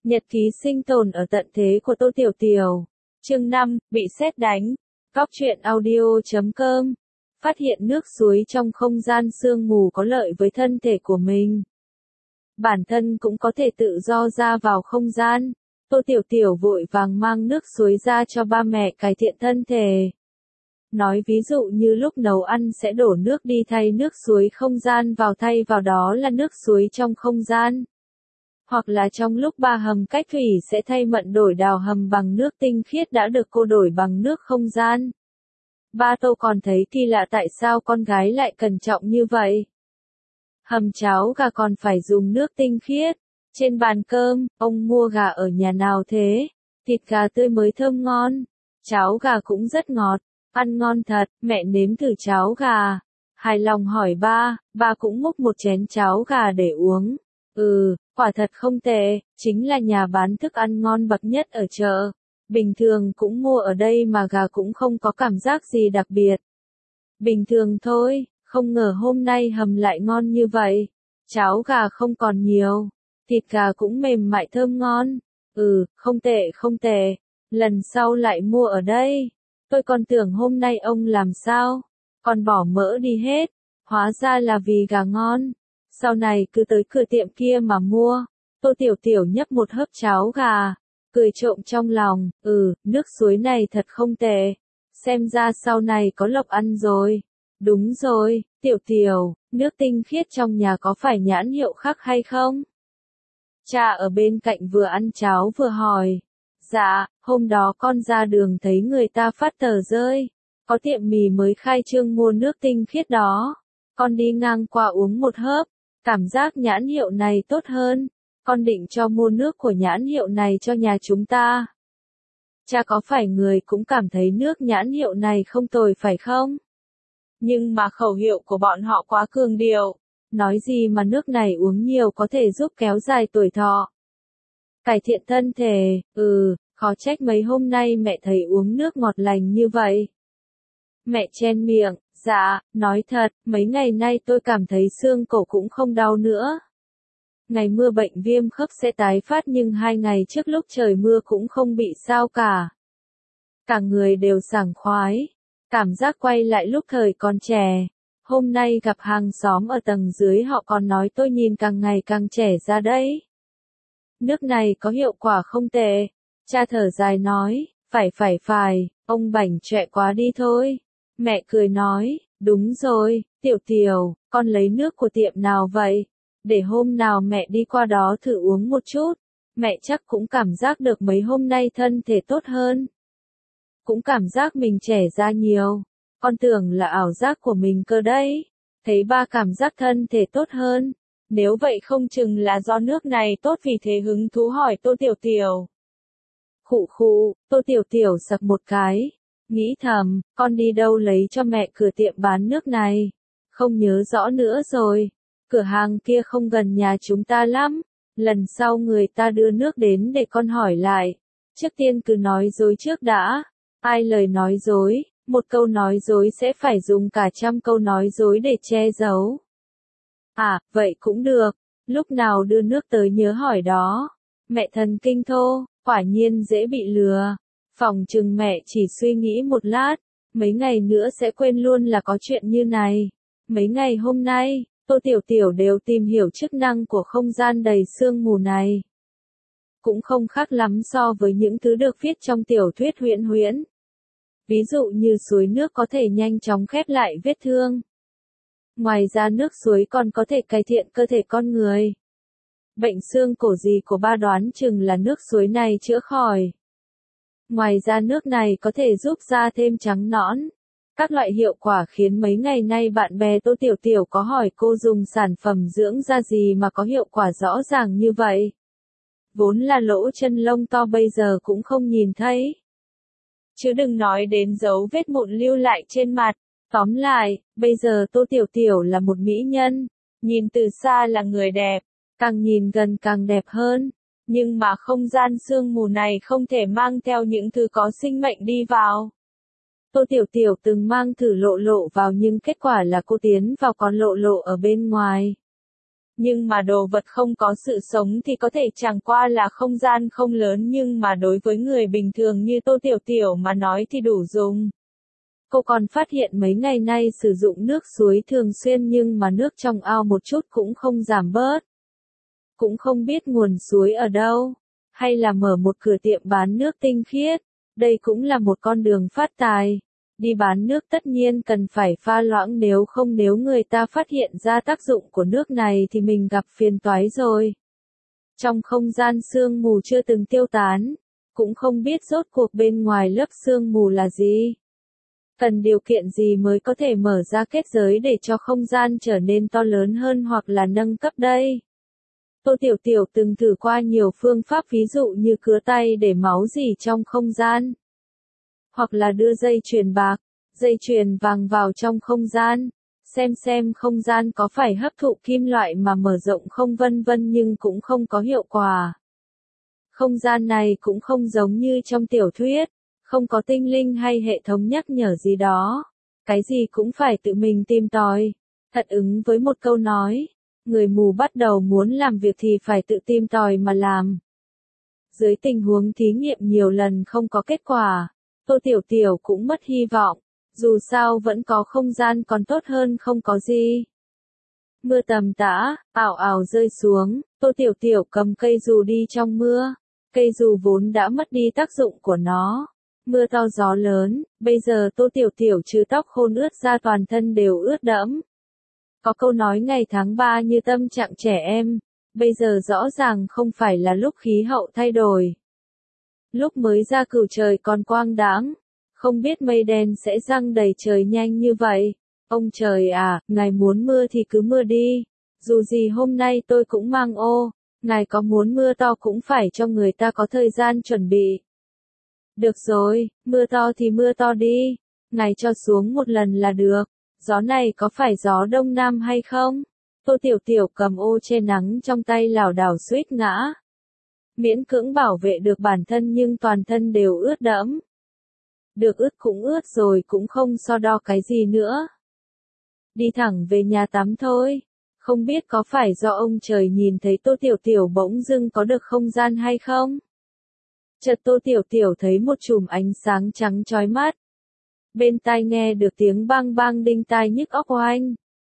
Nhật ký sinh tồn ở tận thế của Tô Tiểu Tiểu. Chương 5, bị sét đánh. Góc truyện audio.com. Phát hiện nước suối trong không gian sương mù có lợi với thân thể của mình. Bản thân cũng có thể tự do ra vào không gian. Tô Tiểu Tiểu vội vàng mang nước suối ra cho ba mẹ cải thiện thân thể. Nói ví dụ như lúc nấu ăn sẽ đổ nước đi thay nước suối không gian vào, thay vào đó là nước suối trong không gian. Hoặc là trong lúc ba hầm cách thủy sẽ thay mận đổi đào hầm bằng nước tinh khiết đã được cô đổi bằng nước không gian. Ba Tô còn thấy kỳ lạ tại sao con gái lại cẩn trọng như vậy. Hầm cháo gà còn phải dùng nước tinh khiết. Trên bàn cơm, ông mua gà ở nhà nào thế? Thịt gà tươi mới thơm ngon. Cháo gà cũng rất ngọt. Ăn ngon thật, mẹ nếm thử cháo gà. Hài lòng hỏi ba cũng múc một chén cháo gà để uống. Quả thật không tệ, chính là nhà bán thức ăn ngon bậc nhất ở chợ. Bình thường cũng mua ở đây mà gà cũng không có cảm giác gì đặc biệt. Bình thường thôi, không ngờ hôm nay hầm lại ngon như vậy. Cháo gà không còn nhiều, thịt gà cũng mềm mại thơm ngon. Không tệ, lần sau lại mua ở đây. Tôi còn tưởng hôm nay ông làm sao, còn bỏ mỡ đi hết, hóa ra là vì gà ngon. Sau này cứ tới cửa tiệm kia mà mua. Tô Tiểu Tiểu nhấp một hớp cháo gà, cười trộm trong lòng, nước suối này thật không tệ. Xem ra sau này có lộc ăn rồi. Đúng rồi, Tiểu Tiểu, nước tinh khiết trong nhà có phải nhãn hiệu khác hay không? Cha ở bên cạnh vừa ăn cháo vừa hỏi. Dạ, hôm đó con ra đường thấy người ta phát tờ rơi. Có tiệm mì mới khai trương mua nước tinh khiết đó. Con đi ngang qua uống một hớp. Cảm giác nhãn hiệu này tốt hơn. Con định cho mua nước của nhãn hiệu này cho nhà chúng ta. Cha có phải người cũng cảm thấy nước nhãn hiệu này không tồi phải không? Nhưng mà khẩu hiệu của bọn họ quá cường điệu. Nói gì mà nước này uống nhiều có thể giúp kéo dài tuổi thọ. Cải thiện thân thể, khó trách mấy hôm nay mẹ thấy uống nước ngọt lành như vậy. Mẹ chen miệng, dạ, nói thật, mấy ngày nay tôi cảm thấy xương cổ cũng không đau nữa. Ngày mưa bệnh viêm khớp sẽ tái phát nhưng 2 ngày trước lúc trời mưa cũng không bị sao cả. Cả người đều sảng khoái. Cảm giác quay lại lúc thời còn trẻ. Hôm nay gặp hàng xóm ở tầng dưới họ còn nói tôi nhìn càng ngày càng trẻ ra đấy. Nước này có hiệu quả không tệ. Cha thở dài nói, phải, ông bảnh chọe quá đi thôi. Mẹ cười nói, đúng rồi, Tiểu Tiểu, con lấy nước của tiệm nào vậy? Để hôm nào mẹ đi qua đó thử uống một chút. Mẹ chắc cũng cảm giác được mấy hôm nay thân thể tốt hơn. Cũng cảm giác mình trẻ ra nhiều. Con tưởng là ảo giác của mình cơ đấy. Thấy ba cảm giác thân thể tốt hơn. Nếu vậy không chừng là do nước này tốt vì thế hứng thú hỏi Tô Tiểu Tiểu. Khụ, Tô Tiểu Tiểu sặc một cái. Nghĩ thầm, con đi đâu lấy cho mẹ cửa tiệm bán nước này? Không nhớ rõ nữa rồi. Cửa hàng kia không gần nhà chúng ta lắm. Lần sau người ta đưa nước đến để con hỏi lại. Trước tiên cứ nói dối trước đã. Ai lời nói dối, một câu nói dối sẽ phải dùng cả 100 câu nói dối để che giấu. Vậy cũng được. Lúc nào đưa nước tới nhớ hỏi đó. Mẹ thần kinh thô, quả nhiên dễ bị lừa. Phòng chừng mẹ chỉ suy nghĩ một lát, mấy ngày nữa sẽ quên luôn là có chuyện như này. Mấy ngày hôm nay, Tô Tiểu Tiểu đều tìm hiểu chức năng của không gian đầy sương mù này. Cũng không khác lắm so với những thứ được viết trong tiểu thuyết huyễn. Ví dụ như suối nước có thể nhanh chóng khép lại vết thương. Ngoài ra nước suối còn có thể cải thiện cơ thể con người. Bệnh xương cổ gì của ba đoán chừng là nước suối này chữa khỏi. Ngoài ra nước này có thể giúp da thêm trắng nõn. Các loại hiệu quả khiến mấy ngày nay bạn bè Tô Tiểu Tiểu có hỏi cô dùng sản phẩm dưỡng da gì mà có hiệu quả rõ ràng như vậy. Vốn là lỗ chân lông to bây giờ cũng không nhìn thấy. Chứ đừng nói đến dấu vết mụn lưu lại trên mặt. Tóm lại, bây giờ Tô Tiểu Tiểu là một mỹ nhân. Nhìn từ xa là người đẹp. Càng nhìn gần càng đẹp hơn. Nhưng mà không gian sương mù này không thể mang theo những thứ có sinh mệnh đi vào. Tô Tiểu Tiểu từng mang thử lộ vào nhưng kết quả là cô tiến vào còn lộ ở bên ngoài. Nhưng mà đồ vật không có sự sống thì có thể chẳng qua là không gian không lớn, nhưng mà đối với người bình thường như Tô Tiểu Tiểu mà nói thì đủ dùng. Cô còn phát hiện mấy ngày nay sử dụng nước suối thường xuyên nhưng mà nước trong ao một chút cũng không giảm bớt. Cũng không biết nguồn suối ở đâu, hay là mở một cửa tiệm bán nước tinh khiết, đây cũng là một con đường phát tài. Đi bán nước tất nhiên cần phải pha loãng, nếu người ta phát hiện ra tác dụng của nước này thì mình gặp phiền toái rồi. Trong không gian sương mù chưa từng tiêu tán, cũng không biết rốt cuộc bên ngoài lớp sương mù là gì. Cần điều kiện gì mới có thể mở ra kết giới để cho không gian trở nên to lớn hơn hoặc là nâng cấp đây? Tô Tiểu Tiểu từng thử qua nhiều phương pháp, ví dụ như cứa tay để máu dỉ trong không gian, hoặc là đưa dây chuyền bạc, dây chuyền vàng vào trong không gian, xem không gian có phải hấp thụ kim loại mà mở rộng không vân vân, nhưng cũng không có hiệu quả. Không gian này cũng không giống như trong tiểu thuyết, không có tinh linh hay hệ thống nhắc nhở gì đó. Cái gì cũng phải tự mình tìm tòi. Thật ứng với một câu nói, người mù bắt đầu muốn làm việc thì phải tự tìm tòi mà làm. Dưới tình huống thí nghiệm nhiều lần không có kết quả, Tô Tiểu Tiểu cũng mất hy vọng, dù sao vẫn có không gian còn tốt hơn không có gì. Mưa tầm tã, ảo ảo rơi xuống, Tô Tiểu Tiểu cầm cây dù đi trong mưa. Cây dù vốn đã mất đi tác dụng của nó. Mưa to gió lớn, bây giờ Tô Tiểu Tiểu trừ tóc khô ướt ra toàn thân đều ướt đẫm. Có câu nói ngày tháng 3 như tâm trạng trẻ em, bây giờ rõ ràng không phải là lúc khí hậu thay đổi. Lúc mới ra cửu trời còn quang đãng, không biết mây đen sẽ giăng đầy trời nhanh như vậy. Ông trời à, ngài muốn mưa thì cứ mưa đi, dù gì hôm nay tôi cũng mang ô, ngài có muốn mưa to cũng phải cho người ta có thời gian chuẩn bị. Được rồi, mưa to thì mưa to đi, ngài cho xuống một lần là được. Gió này có phải gió đông nam hay không? Tô Tiểu Tiểu cầm ô che nắng trong tay lảo đảo suýt ngã. Miễn cưỡng bảo vệ được bản thân nhưng toàn thân đều ướt đẫm. Được ướt cũng ướt rồi cũng không so đo cái gì nữa. Đi thẳng về nhà tắm thôi. Không biết có phải do ông trời nhìn thấy Tô Tiểu Tiểu bỗng dưng có được không gian hay không? Chợt Tô Tiểu Tiểu thấy một chùm ánh sáng trắng chói mắt. Bên tai nghe được tiếng bang bang đinh tai nhức óc oanh.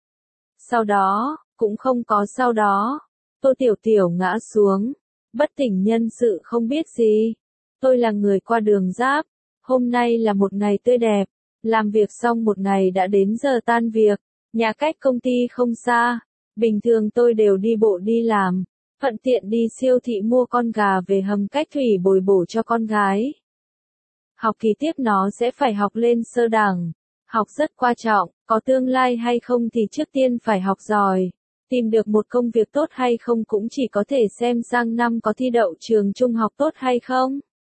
Sau đó, cũng không có sau đó, Tô Tiểu Tiểu ngã xuống, bất tỉnh nhân sự không biết gì. Tôi là người qua đường giáp, hôm nay là một ngày tươi đẹp, làm việc xong một ngày đã đến giờ tan việc, nhà cách công ty không xa, bình thường tôi đều đi bộ đi làm, thuận tiện đi siêu thị mua con gà về hầm cách thủy bồi bổ cho con gái. Học kỳ tiếp nó sẽ phải học lên sơ đẳng. Học rất quan trọng, có tương lai hay không thì trước tiên phải học giỏi. Tìm được một công việc tốt hay không cũng chỉ có thể xem sang năm có thi đậu trường trung học tốt hay không.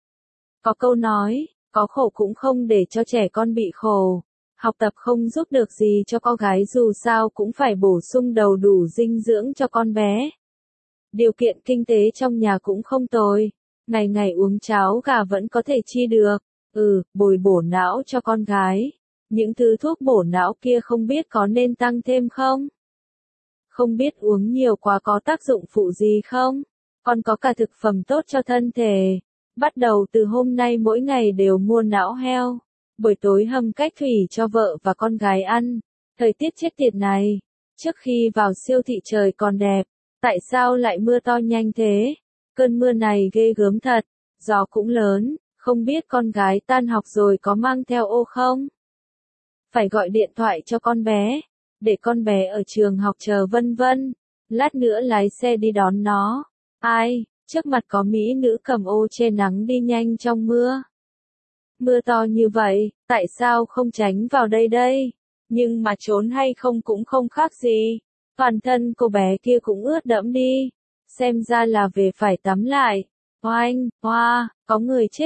Có câu nói, có khổ cũng không để cho trẻ con bị khổ. Học tập không giúp được gì cho con gái, dù sao cũng phải bổ sung đầy đủ dinh dưỡng cho con bé. Điều kiện kinh tế trong nhà cũng không tồi. Ngày ngày uống cháo gà vẫn có thể chi được. Bồi bổ não cho con gái. Những thứ thuốc bổ não kia không biết có nên tăng thêm không? Không biết uống nhiều quá có tác dụng phụ gì không? Còn có cả thực phẩm tốt cho thân thể. Bắt đầu từ hôm nay mỗi ngày đều mua não heo. Buổi tối hầm cách thủy cho vợ và con gái ăn. Thời tiết chết tiệt này. Trước khi vào siêu thị trời còn đẹp. Tại sao lại mưa to nhanh thế? Cơn mưa này ghê gớm thật. Gió cũng lớn. Không biết con gái tan học rồi có mang theo ô không? Phải gọi điện thoại cho con bé, để con bé ở trường học chờ vân vân. Lát nữa lái xe đi đón nó. Ai, trước mặt có mỹ nữ cầm ô che nắng đi nhanh trong mưa. Mưa to như vậy, tại sao không tránh vào đây đây? Nhưng mà trốn hay không cũng không khác gì. Toàn thân cô bé kia cũng ướt đẫm đi. Xem ra là về phải tắm lại. Oanh, hoa, có người chết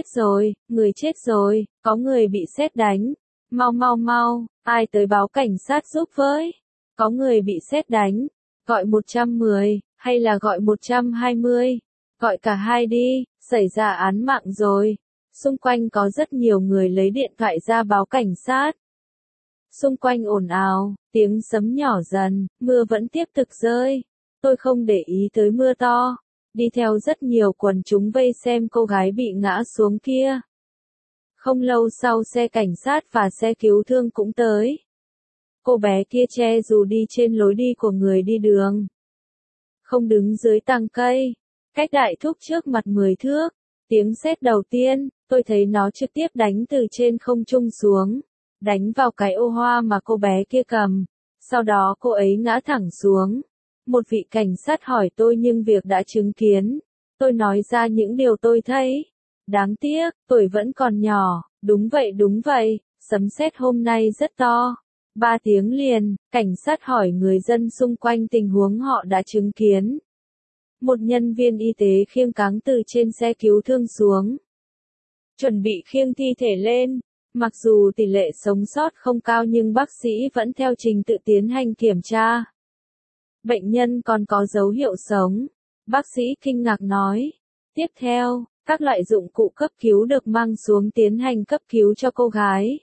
rồi, có người bị sét đánh. Mau, ai tới báo cảnh sát giúp với. Có người bị sét đánh. Gọi 110, hay là gọi 120. Gọi cả hai đi, xảy ra án mạng rồi. Xung quanh có rất nhiều người lấy điện thoại ra báo cảnh sát. Xung quanh ồn ào, tiếng sấm nhỏ dần, mưa vẫn tiếp tục rơi. Tôi không để ý tới mưa to, đi theo rất nhiều quần chúng vây xem cô gái bị ngã xuống kia. Không lâu sau xe cảnh sát và xe cứu thương cũng tới. Cô bé kia che dù đi trên lối đi của người đi đường. Không đứng dưới tàng cây, cách đại thúc trước mặt 10 thước. Tiếng sét đầu tiên, tôi thấy nó trực tiếp đánh từ trên không trung xuống, đánh vào cái ô hoa mà cô bé kia cầm. Sau đó cô ấy ngã thẳng xuống. Một vị cảnh sát hỏi tôi nhưng việc đã chứng kiến. Tôi nói ra những điều tôi thấy. Đáng tiếc, tuổi vẫn còn nhỏ. Đúng vậy, sấm sét hôm nay rất to. 3 tiếng liền, cảnh sát hỏi người dân xung quanh tình huống họ đã chứng kiến. Một nhân viên y tế khiêng cáng từ trên xe cứu thương xuống. Chuẩn bị khiêng thi thể lên. Mặc dù tỷ lệ sống sót không cao nhưng bác sĩ vẫn theo trình tự tiến hành kiểm tra. Bệnh nhân còn có dấu hiệu sống. Bác sĩ kinh ngạc nói. Tiếp theo, các loại dụng cụ cấp cứu được mang xuống tiến hành cấp cứu cho cô gái.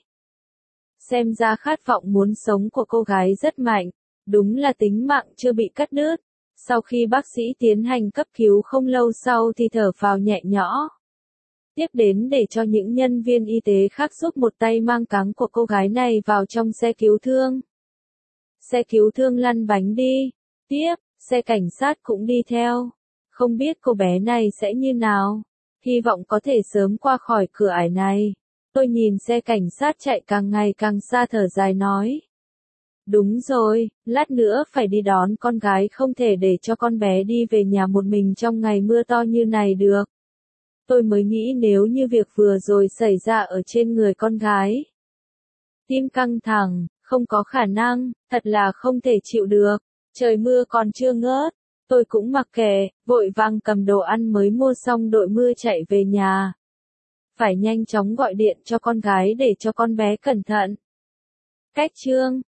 Xem ra khát vọng muốn sống của cô gái rất mạnh. Đúng là tính mạng chưa bị cắt đứt. Sau khi bác sĩ tiến hành cấp cứu không lâu sau thì thở phào nhẹ nhõm. Tiếp đến để cho những nhân viên y tế khác giúp một tay mang cáng của cô gái này vào trong xe cứu thương. Xe cứu thương lăn bánh đi. Tiếp, xe cảnh sát cũng đi theo. Không biết cô bé này sẽ như nào. Hy vọng có thể sớm qua khỏi cửa ải này. Tôi nhìn xe cảnh sát chạy càng ngày càng xa thở dài nói. Đúng rồi, lát nữa phải đi đón con gái, không thể để cho con bé đi về nhà một mình trong ngày mưa to như này được. Tôi mới nghĩ nếu như việc vừa rồi xảy ra ở trên người con gái. Tim căng thẳng, không có khả năng, thật là không thể chịu được. Trời mưa còn chưa ngớt. Tôi cũng mặc kệ, vội vàng cầm đồ ăn mới mua xong đội mưa chạy về nhà. Phải nhanh chóng gọi điện cho con gái để cho con bé cẩn thận. Cách chương